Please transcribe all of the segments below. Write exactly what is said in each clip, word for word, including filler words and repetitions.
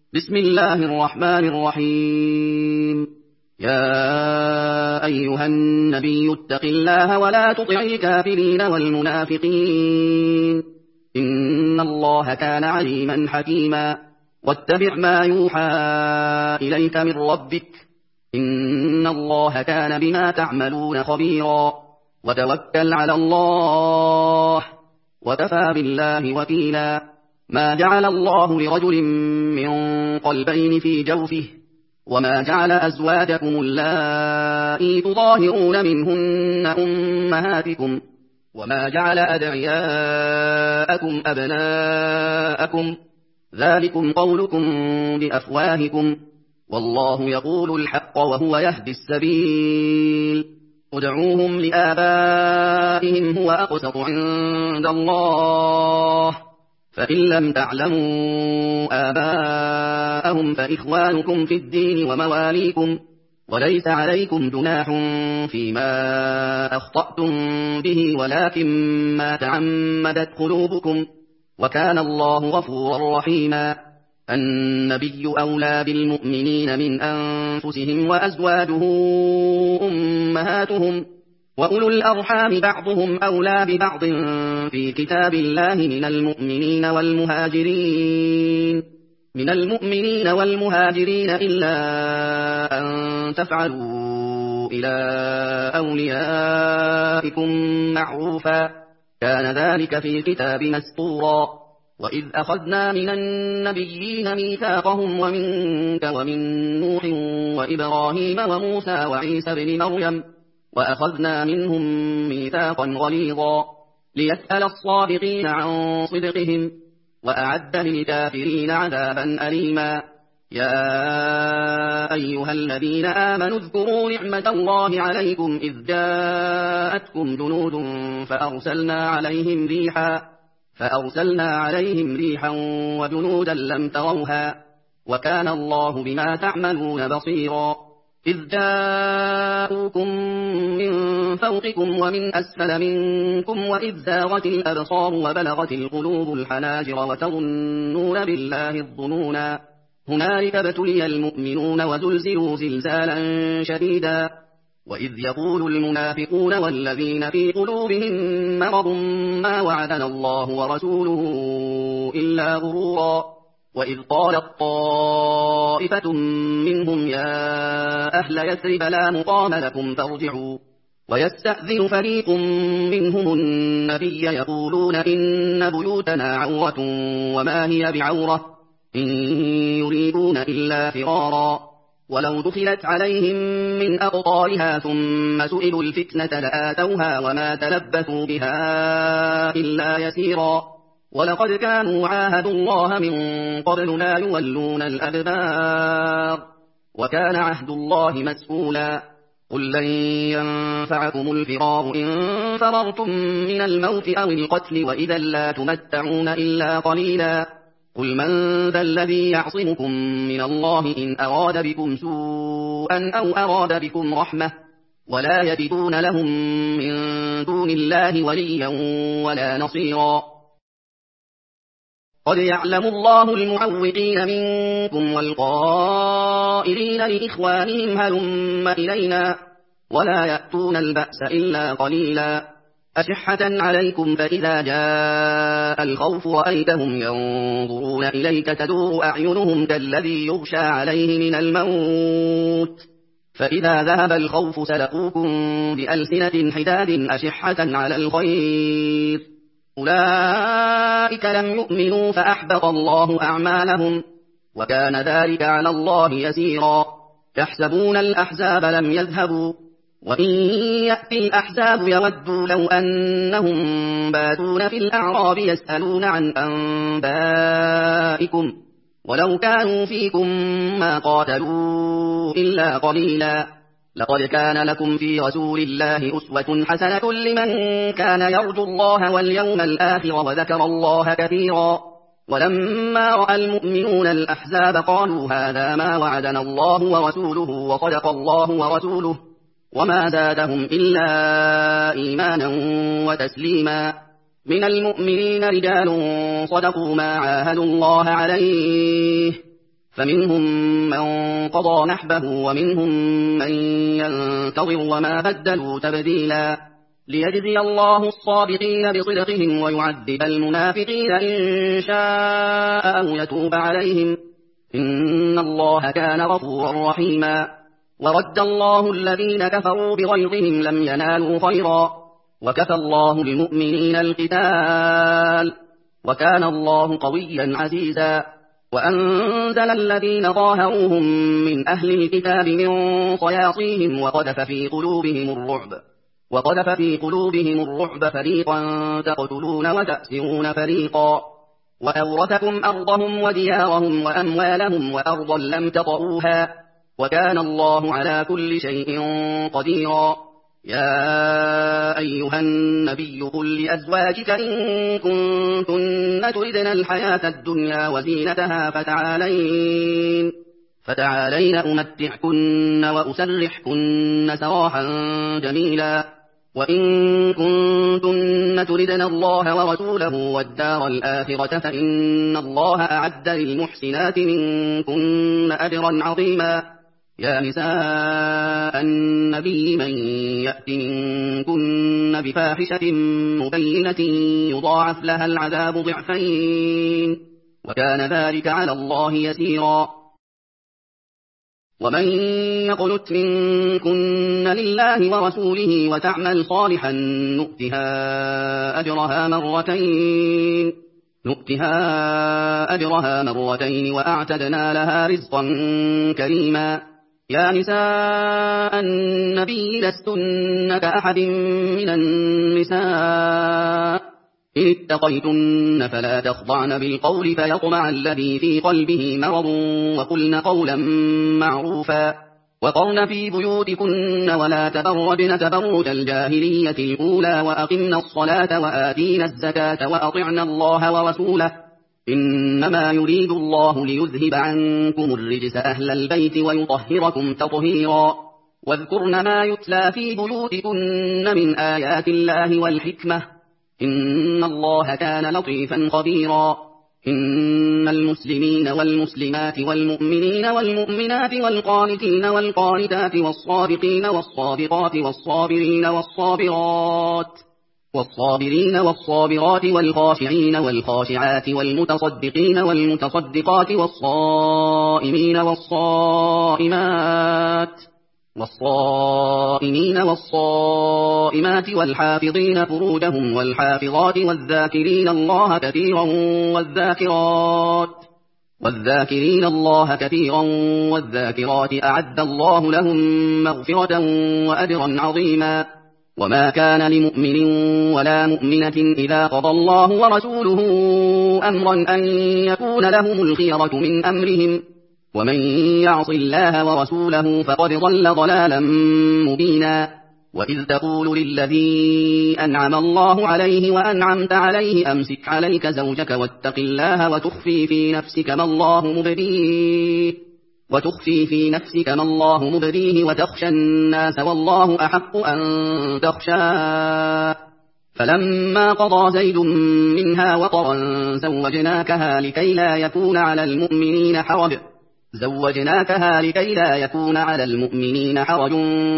بسم الله الرحمن الرحيم. يا أيها النبي اتق الله ولا تطع الكافرين والمنافقين، إن الله كان عليما حكيما. واتبع ما يوحى إليك من ربك، إن الله كان بما تعملون خبيرا. وتوكل على الله، وكفى بالله وكيلا. ما جعل الله لرجل من قلبين في جوفه، وما جعل أزواجكم اللائي تظاهرون منهن أمهاتكم، وما جعل أدعياءكم أبناءكم، ذلكم قولكم بأفواهكم، والله يقول الحق وهو يهدي السبيل. ادعوهم لآبائهم هو أقسط عند الله، فإن لم تعلموا آباءهم فإخوانكم في الدين ومواليكم، وليس عليكم جناح فيما أخطأتم به ولكن ما تعمدت قلوبكم، وكان الله غفورا رحيما. النبي أولى بالمؤمنين من أنفسهم، وأزواجه أمهاتهم، وأولو الأرحام بعضهم أولى ببعض في كتاب الله من المؤمنين والمهاجرين من المؤمنين والمهاجرين إلا أن تفعلوا إلى أوليائكم معروفا، كان ذلك في الكتاب مسطورا. وإذ أخذنا من النبيين ميثاقهم ومنك ومن نوح وإبراهيم وموسى وعيسى بن مريم، وأخذنا منهم ميثاقا غليظا، ليسأل الصادقين عن صدقهم، وأعد للكافرين عذابا أليما. يا أيها الذين آمنوا اذكروا نعمة الله عليكم إذ جاءتكم جنود فأرسلنا عليهم ريحا فأرسلنا عليهم ريحا وجنودا لم تروها، وكان الله بما تعملون بصيرا. إذ جاءوكم من فوقكم ومن أسفل منكم، وإذ زاغت الأبصار وبلغت القلوب الحناجر وتظنون بالله الظنونا، هنالك ابتلي المؤمنون وزلزلوا زلزالا شديدا. وإذ يقول المنافقون والذين في قلوبهم مرض ما وعدنا الله ورسوله إلا غرورا. وإذ قالت طائفة منهم يا أهل يثرب لا مقام لكم فارجعوا، ويستأذن فريق منهم النبي يقولون إن بيوتنا عورة وما هي بعورة، إن يريدون إلا فرارا. ولو دخلت عليهم من أقطارها ثم سئلوا الفتنة لآتوها وما تلبثوا بها إلا يسيرا. ولقد كانوا عاهدوا الله من قبل لا يولون الأدبار، وكان عهد الله مسئولا. قل لن ينفعكم الفرار إن فررتم من الموت أو القتل، وإذا لا تمتعون إلا قليلا. قل من ذا الذي يعصمكم من الله إن أراد بكم سوءا أو أراد بكم رحمة، ولا يجدون لهم من دون الله وليا ولا نصيرا. قد يعلم الله المعوقين منكم والقائلين لإخوانهم هلم إلينا، ولا يأتون البأس إلا قليلا. أشحة عليكم فإذا جاء الخوف رأيتهم ينظرون إليك تدور أعينهم كالذي يغشى عليه من الموت، فإذا ذهب الخوف سلقوكم بألسنة حداد أشحة على الخير، أولئك لم يؤمنوا فأحبط الله أعمالهم، وكان ذلك على الله يسيرا. تحسبون الأحزاب لم يذهبوا، وإن يأتي الأحزاب يودوا لو أنهم بادون في الأعراب يسألون عن أنبائكم، ولو كانوا فيكم ما قاتلوا إلا قليلا. لقد كان لكم في رسول الله أسوة حسنة لمن كان يرجو الله واليوم الآخر وذكر الله كثيرا. ولما رأى المؤمنون الأحزاب قالوا هذا ما وعدنا الله ورسوله وصدق الله ورسوله، وما زادهم إلا إيمانا وتسليما. من المؤمنين رجال صدقوا ما عاهدوا الله عليه، فمنهم من قضى نحبه ومنهم من ينتظر وما بدلوا تبديلا ليجزي الله الصادقين بصدقهم ويعذب المنافقين إن شاء أو يتوب عليهم إن الله كان غفورا رحيما ورد الله الذين كفروا بغيظهم لم ينالوا خيرا وكفى الله المؤمنين القتال وكان الله قويا عزيزا وأنزل الذين ظاهروهم من أهل الكتاب من صياصيهم وقذف في قلوبهم الرعب وقذف في قلوبهم الرعب فريقا تقتلون وتأسرون فريقا وأورثكم أرضهم وديارهم وأموالهم وأرضا لم تطئوها وكان الله على كل شيء قديرا يا أيها النبي قل لأزواجك إن كنتن تردن الحياة الدنيا وزينتها فتعالين فتعالين أمتعكن وأسرحكن سراحا جميلا وإن كنتن تردن الله ورسوله والدار الآخرة فإن الله أعد للمحسنات منكن أجرا عظيما يا نساء النبي من يأت منكن بفاحشة مبينة يضاعف لها العذاب ضعفين وكان ذلك على الله يسيرا ومن يقنت منكن لله ورسوله وتعمل صالحا نؤتها أجرها مرتين نؤتها أجرها مرتين وأعتدنا لها رزقا كريما يا نساء النبي لستن كأحد من النساء إن اتقيتن فلا تخضعن بالقول فيطمع الذي في قلبه مرض وقلن قولا معروفا وقرن في بيوتكن ولا تبرجن تبرج الجاهلية الأولى وأقمن الصلاة وآتين الزكاة وأطعن الله ورسوله إنما يريد الله ليذهب عنكم الرجس أهل البيت ويطهركم تطهيرا واذكرن ما يتلى في بيوتكن من آيات الله والحكمة إن الله كان لطيفا خبيرا إن المسلمين والمسلمات والمؤمنين والمؤمنات والقانتين والقانتات والصادقين والصادقات والصابرين والصابرات والصابرين والصابرات والخاشعين والخاشعات والمتصدقين والمتصدقات والصائمين والصائمات والصائمين والصائمات والحافظين فروجهم والحافظات والذاكرين الله كثيرا والذاكرات والذاكرين الله كثيرا والذاكرات أعد الله لهم مغفرة وأجرا عظيما وما كان لمؤمن ولا مؤمنة إذا قضى الله ورسوله أمرا أن يكون لهم الخيرة من أمرهم ومن يعص الله ورسوله فقد ضل ضلالا مبينا وإذ تقول للذي أنعم الله عليه وأنعمت عليه أمسك عليك زوجك واتق الله وتخفي في نفسك ما الله مبديه وتخفي في نفسك ما الله مبديه وتخشى الناس والله أحق أن تخشاه فلما قضى زيد منها وطرا زوجناكها لكي لا يكون على المؤمنين حرج زوجناكها لكي لا يكون على المؤمنين حرج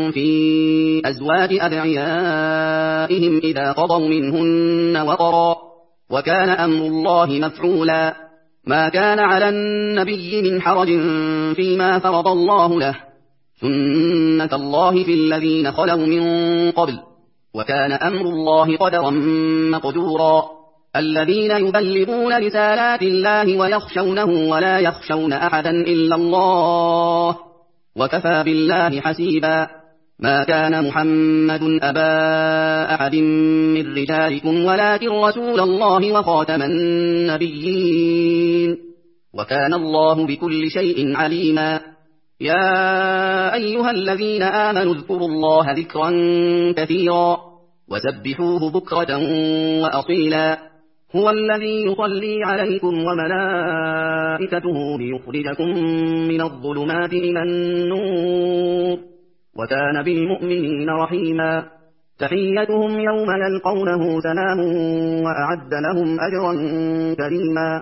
في أزواج أدعيائهم إذا قضوا منهن وطرا وكان أمر الله مفعولا ما كان على النبي من حرج فيما فرض الله له سنة الله في الذين خلوا من قبل وكان أمر الله قدرا مقدورا الذين يبلغون رسالات الله ويخشونه ولا يخشون أحدا إلا الله وكفى بالله حسيبا ما كان محمد أبا أحد من رجالكم ولكن رسول الله وخاتم النبيين وكان الله بكل شيء عليما يا أيها الذين آمنوا اذكروا الله ذكرا كثيرا وسبحوه بكرة وأصيلا هو الذي يصلي عليكم وملائكته ليخرجكم من الظلمات إلى النور وكان بالمؤمنين رحيما تحيتهم يوم يلقونه سلام وأعد لهم أجرا كريما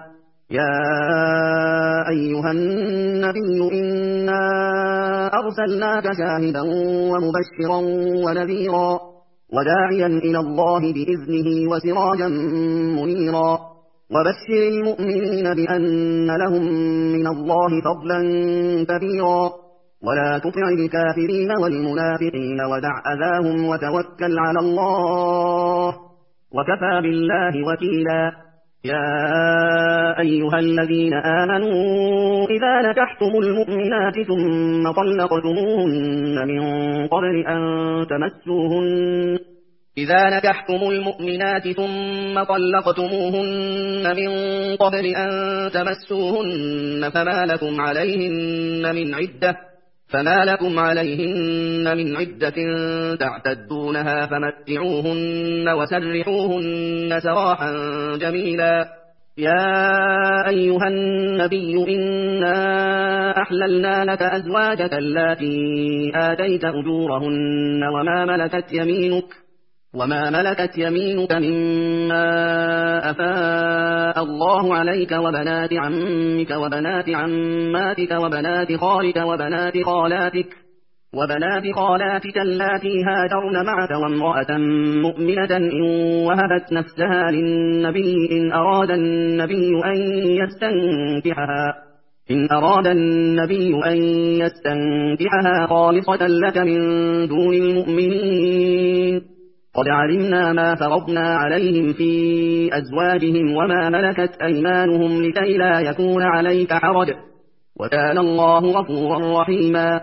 يا أيها النبي إنا أرسلناك شاهدا ومبشرا ونذيرا وداعيا إلى الله بإذنه وسراجا منيرا وبشر المؤمنين بأن لهم من الله فضلا كبيرا ولا تطع الكافرين والمنافقين ودع أذاهم وتوكل على الله وكفى بالله وكيلا. يا أيها الذين آمنوا إذا نكحتم المؤمنات ثم طلقتموهن من قبل أن تمسوهن إذا نكحتم المؤمنات ثم طلقتموهن من قبل أن تمسوهن فما لكم عليهن من عدة فما لكم عليهن من عدة تعتدونها فمتعوهن وسرحوهن سراحا جميلا. يا أيها النبي إنا أحللنا لك أزواجك اللاتي آتيت أجورهن وما ملكت يمينك وما ملكت يمينك مما أفاء الله عليك وبنات عمك وبنات عماتك وبنات خالك وبنات خالاتك وبنات خالاتك اللاتي هاجرن معك وامرأة مؤمنة إن وهبت نفسها للنبي إن أراد النبي أن يستنكحها إن أراد النبي أن يستنكحها خالصة لك من دون المؤمنين قد علمنا ما فرضنا عليهم في أزواجهم وما ملكت أيمانهم لكي لا يكون عليك حرج وكان الله غفورا رحيما.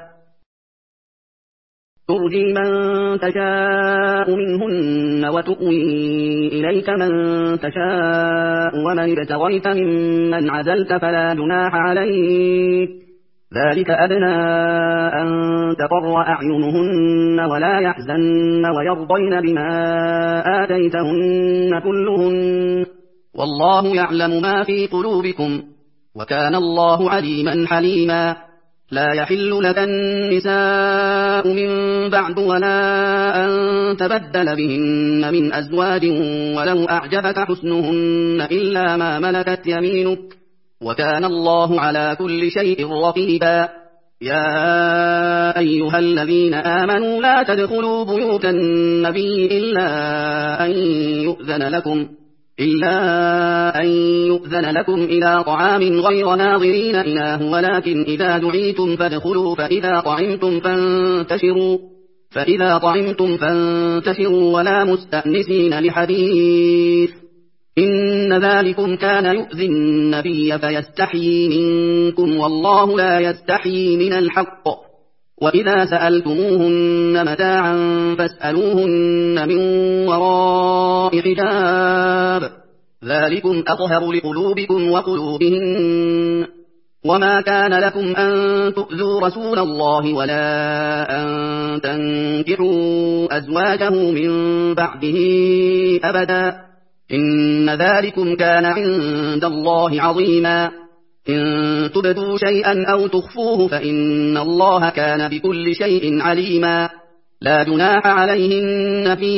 ترجي من تشاء منهن وتؤوي إليك من تشاء ومن ابتغيت ممن عزلت فلا جناح عليك ذلك أدنى أن تقر أعينهن ولا يحزن ويرضين بما آتيتهن كلهن والله يعلم ما في قلوبكم وكان الله عليما حليما. لا يحل لك النساء من بعد ولا أن تبدل بهن من أزواج ولو أعجبك حسنهن إلا ما ملكت يمينك وكان الله على كل شيء رقيبا. يا أيها الذين آمنوا لا تدخلوا بيوت النبي إلا أن يؤذن لكم إلا أن يؤذن لكم إلى طعام غير ناظرين إناه ولكن إذا دعيتم فادخلوا فإذا طعمتم فانتشروا فإذا طعمتم فانتشروا ولا مستأنسين لحديث إن ذلكم كان يؤذي النبي فيستحيي منكم والله لا يستحيي من الحق وإذا سألتموهن متاعا فاسألوهن من وراء حجاب ذلكم أطهر لقلوبكم وقلوبهن وما كان لكم أن تؤذوا رسول الله ولا أن تنكحوا أزواجه من بعده أبدا إن ذلكم كان عند الله عظيما. إن تبدوا شيئا أو تخفوه فإن الله كان بكل شيء عليما. لا جناح عليهن في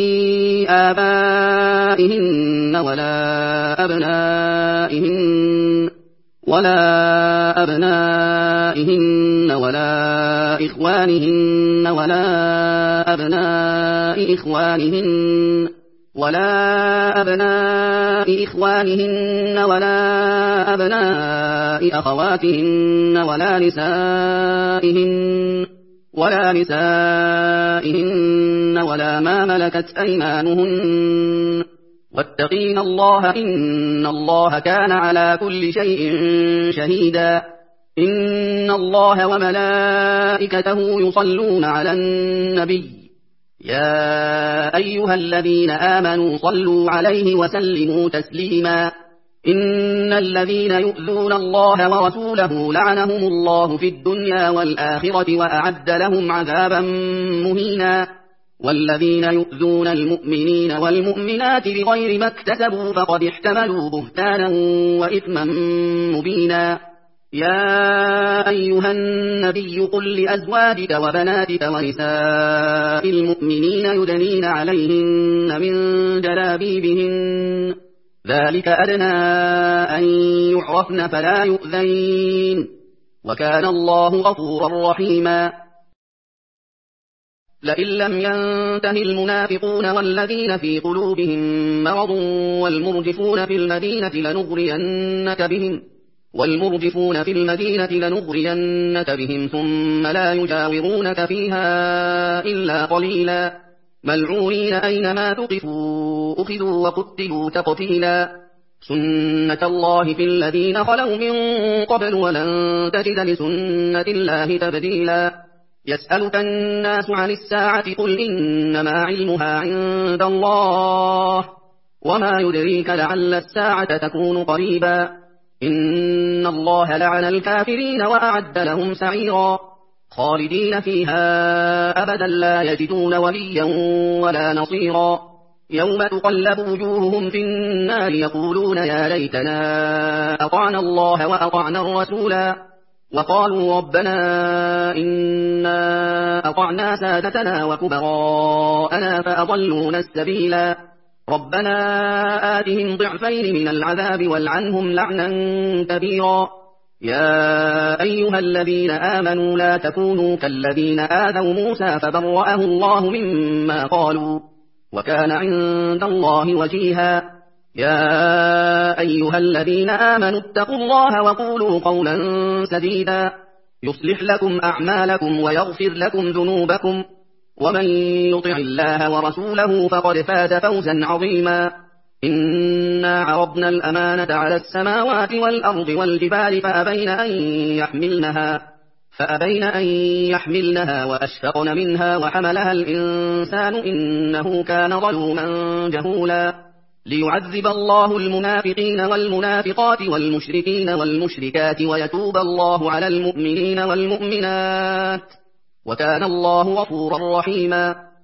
آبائهن ولا أبنائهن ولا أبنائهن ولا إخوانهن ولا أبناء إخوانهن ولا أبناء إخوانهن ولا أبناء أخواتهن ولا نسائهن ولا نسائهن ولا ما ملكت أيمانهن واتقين الله إن الله كان على كل شيء شهيدا. إن الله وملائكته يصلون على النبي يا أيها الذين آمنوا صلوا عليه وسلموا تسليما. إن الذين يؤذون الله ورسوله لعنهم الله في الدنيا والآخرة وأعد لهم عذابا مهينا. والذين يؤذون المؤمنين والمؤمنات بغير ما اكتسبوا فقد احتملوا بهتانا وإثما مبينا. يا أيها النبي قل لأزواجك وبناتك ونساء المؤمنين يدنين عليهن من جلابيبهن ذلك أدنى أن يعرفن فلا يؤذين وكان الله غفورا رحيما لئن لم ينته المنافقون والذين في قلوبهم مرض والمرجفون في المدينة لنغرينك بهم والمرجفون في المدينة لنغرينك بهم ثم لا يجاورونك فيها إلا قليلا ملعونين أينما تقفوا أخذوا وقتلوا تقتيلا سنة الله في الذين خلوا من قبل ولن تجد لسنة الله تبديلا يسألك الناس عن الساعة قل إنما علمها عند الله وما يدريك لعل الساعة تكون قريبا إن الله لعن الكافرين وأعد لهم سعيرا خالدين فيها أبدا لا يجدون وليا ولا نصيرا يوم تقلب وجوههم في النار يقولون يا ليتنا أطعنا الله وأطعنا الرسولا وقالوا ربنا إنا أطعنا سادتنا وكبراءنا فأضلونا السبيلا ربنا آتهم ضعفين من العذاب والعنهم لعنا كبيرا يا أيها الذين آمنوا لا تكونوا كالذين آذوا موسى فبرأه الله مما قالوا وكان عند الله وجيها يا أيها الذين آمنوا اتقوا الله وقولوا قولا سديدا يصلح لكم أعمالكم ويغفر لكم ذنوبكم ومن يطع الله ورسوله فقد فاز فوزا عظيما إنا عرضنا الأمانة على السماوات والأرض والجبال فأبين أن يحملنها فأبين أن يحملنها وأشفقن منها وحملها الإنسان إنه كان ظلوما جهولا ليعذب الله المنافقين والمنافقات والمشركين والمشركات ويتوب الله على المؤمنين والمؤمنات وكان الله غفورا رحيما